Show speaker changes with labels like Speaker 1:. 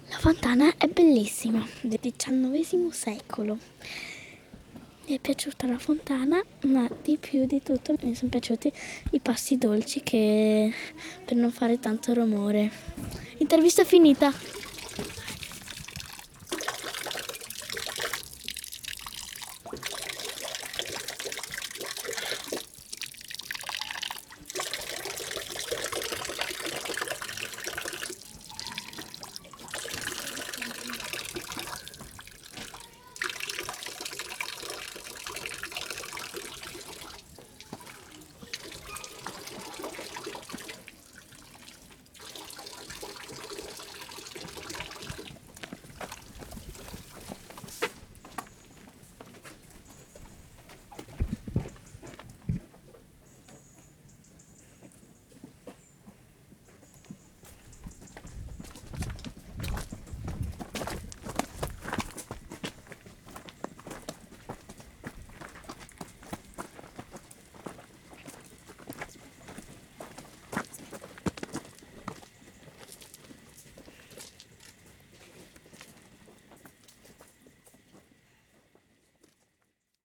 Speaker 1: La fontana è bellissima, del XIX secolo. Mi è piaciuta la fontana, ma di più di tutto mi sono piaciuti i pasti dolci per non fare tanto rumore. Intervista finita.